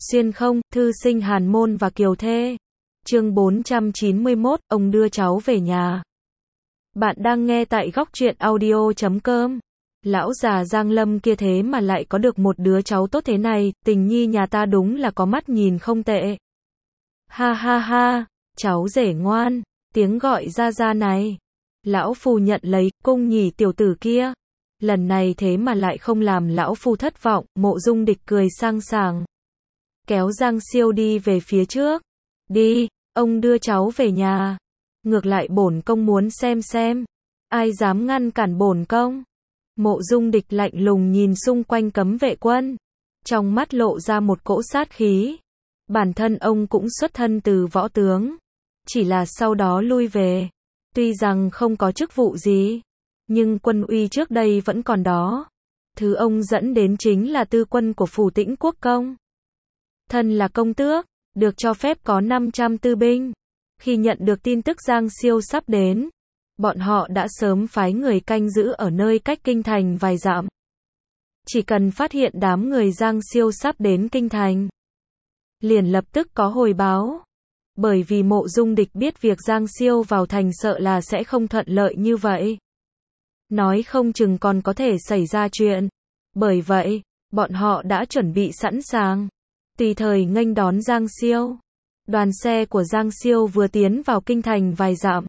Xuyên không, thư sinh Hàn Môn và Kiều Thê. Chương 491, ông đưa cháu về nhà. Bạn đang nghe tại góc truyện audio.com. Lão già Giang Lâm kia thế mà lại có được một đứa cháu tốt thế này, tình nhi nhà ta đúng là có mắt nhìn không tệ. Ha ha ha, cháu rể ngoan, tiếng gọi ra này. Lão phu nhận lấy, cung nhỉ tiểu tử kia. Lần này thế mà lại không làm lão phu thất vọng, Mộ Dung Địch cười sang sảng. Kéo Giang Siêu đi về phía trước. Đi, ông đưa cháu về nhà. Ngược lại bổn công muốn xem. Ai dám ngăn cản bổn công? Mộ Dung Địch lạnh lùng nhìn xung quanh cấm vệ quân. Trong mắt lộ ra một cỗ sát khí. Bản thân ông cũng xuất thân từ võ tướng. Chỉ là sau đó lui về. Tuy rằng không có chức vụ gì. Nhưng quân uy trước đây vẫn còn đó. Thứ ông dẫn đến chính là tư quân của phủ Tĩnh Quốc công. Thân là công tước, được cho phép có 500 tư binh. Khi nhận được tin tức Giang Siêu sắp đến, bọn họ đã sớm phái người canh giữ ở nơi cách kinh thành vài dặm. Chỉ cần phát hiện đám người Giang Siêu sắp đến kinh thành, liền lập tức có hồi báo. Bởi vì Mộ Dung Địch biết việc Giang Siêu vào thành sợ là sẽ không thuận lợi như vậy. Nói không chừng còn có thể xảy ra chuyện. Bởi vậy, bọn họ đã chuẩn bị sẵn sàng. Tùy thời nghênh đón Giang Siêu. Đoàn xe của Giang Siêu vừa tiến vào kinh thành vài dặm.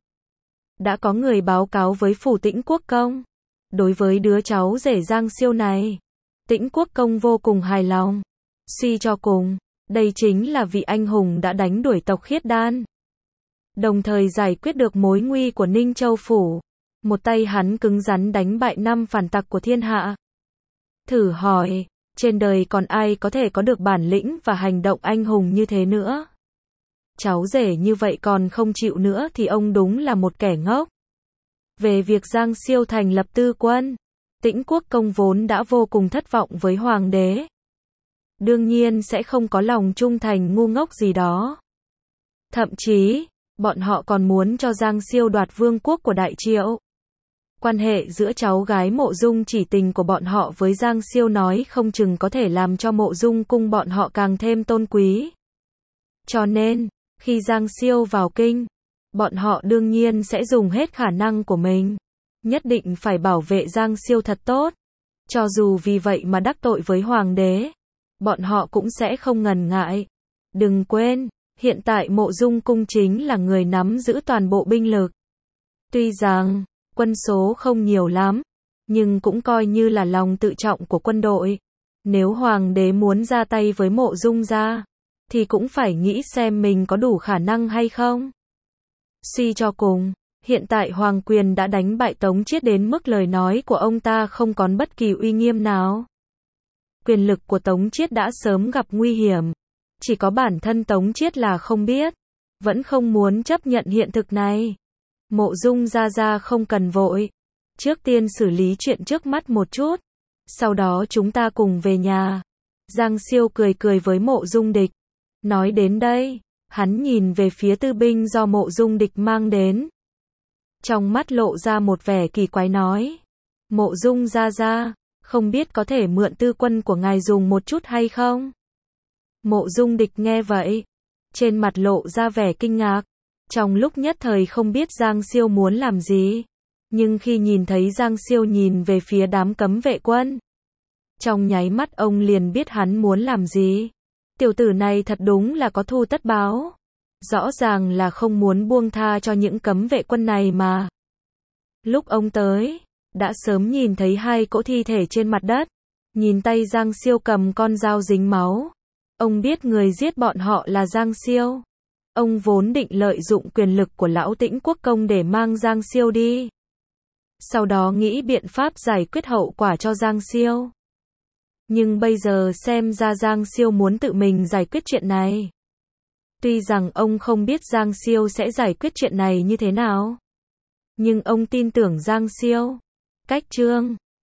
Đã có người báo cáo với phủ Tĩnh Quốc công. Đối với đứa cháu rể Giang Siêu này, Tĩnh Quốc công vô cùng hài lòng. Suy cho cùng, đây chính là vị anh hùng đã đánh đuổi tộc Khiết Đan. Đồng thời giải quyết được mối nguy của Ninh Châu phủ. Một tay hắn cứng rắn đánh bại 5 phản tặc của thiên hạ. Thử hỏi, trên đời còn ai có thể có được bản lĩnh và hành động anh hùng như thế nữa? Cháu rể như vậy còn không chịu nữa thì ông đúng là một kẻ ngốc. Về việc Giang Siêu thành lập tư quân, Tĩnh Quốc công vốn đã vô cùng thất vọng với hoàng đế. Đương nhiên sẽ không có lòng trung thành ngu ngốc gì đó. Thậm chí, bọn họ còn muốn cho Giang Siêu đoạt vương quốc của Đại Triệu. Quan hệ giữa cháu gái Mộ Dung Chỉ Tình của bọn họ với Giang Siêu nói không chừng có thể làm cho Mộ Dung cung bọn họ càng thêm tôn quý. Cho nên, khi Giang Siêu vào kinh, bọn họ đương nhiên sẽ dùng hết khả năng của mình. Nhất định phải bảo vệ Giang Siêu thật tốt. Cho dù vì vậy mà đắc tội với hoàng đế, bọn họ cũng sẽ không ngần ngại. Đừng quên, hiện tại Mộ Dung cung chính là người nắm giữ toàn bộ binh lực. Tuy rằng quân số không nhiều lắm, nhưng cũng coi như là lòng tự trọng của quân đội. Nếu hoàng đế muốn ra tay với Mộ Dung gia, thì cũng phải nghĩ xem mình có đủ khả năng hay không. Suy cho cùng, hiện tại hoàng quyền đã đánh bại Tống Chiết đến mức lời nói của ông ta không còn bất kỳ uy nghiêm nào. Quyền lực của Tống Chiết đã sớm gặp nguy hiểm. Chỉ có bản thân Tống Chiết là không biết, vẫn không muốn chấp nhận hiện thực này. Mộ Dung gia không cần vội. Trước tiên xử lý chuyện trước mắt một chút. Sau đó chúng ta cùng về nhà. Giang Siêu cười với Mộ Dung Địch. Nói đến đây, hắn nhìn về phía tư binh do Mộ Dung Địch mang đến. Trong mắt lộ ra một vẻ kỳ quái nói. Mộ Dung gia, không biết có thể mượn tư quân của ngài dùng một chút hay không? Mộ Dung Địch nghe vậy, trên mặt lộ ra vẻ kinh ngạc. Trong lúc nhất thời không biết Giang Siêu muốn làm gì. Nhưng khi nhìn thấy Giang Siêu nhìn về phía đám cấm vệ quân, trong nháy mắt ông liền biết hắn muốn làm gì. Tiểu tử này thật đúng là có thù tất báo. Rõ ràng là không muốn buông tha cho những cấm vệ quân này mà. Lúc ông tới, đã sớm nhìn thấy 2 cỗ thi thể trên mặt đất. Nhìn tay Giang Siêu cầm con dao dính máu. Ông biết người giết bọn họ là Giang Siêu. Ông vốn định lợi dụng quyền lực của lão Tĩnh Quốc công để mang Giang Siêu đi. Sau đó nghĩ biện pháp giải quyết hậu quả cho Giang Siêu. Nhưng bây giờ xem ra Giang Siêu muốn tự mình giải quyết chuyện này. Tuy rằng ông không biết Giang Siêu sẽ giải quyết chuyện này như thế nào. Nhưng ông tin tưởng Giang Siêu. Cách chương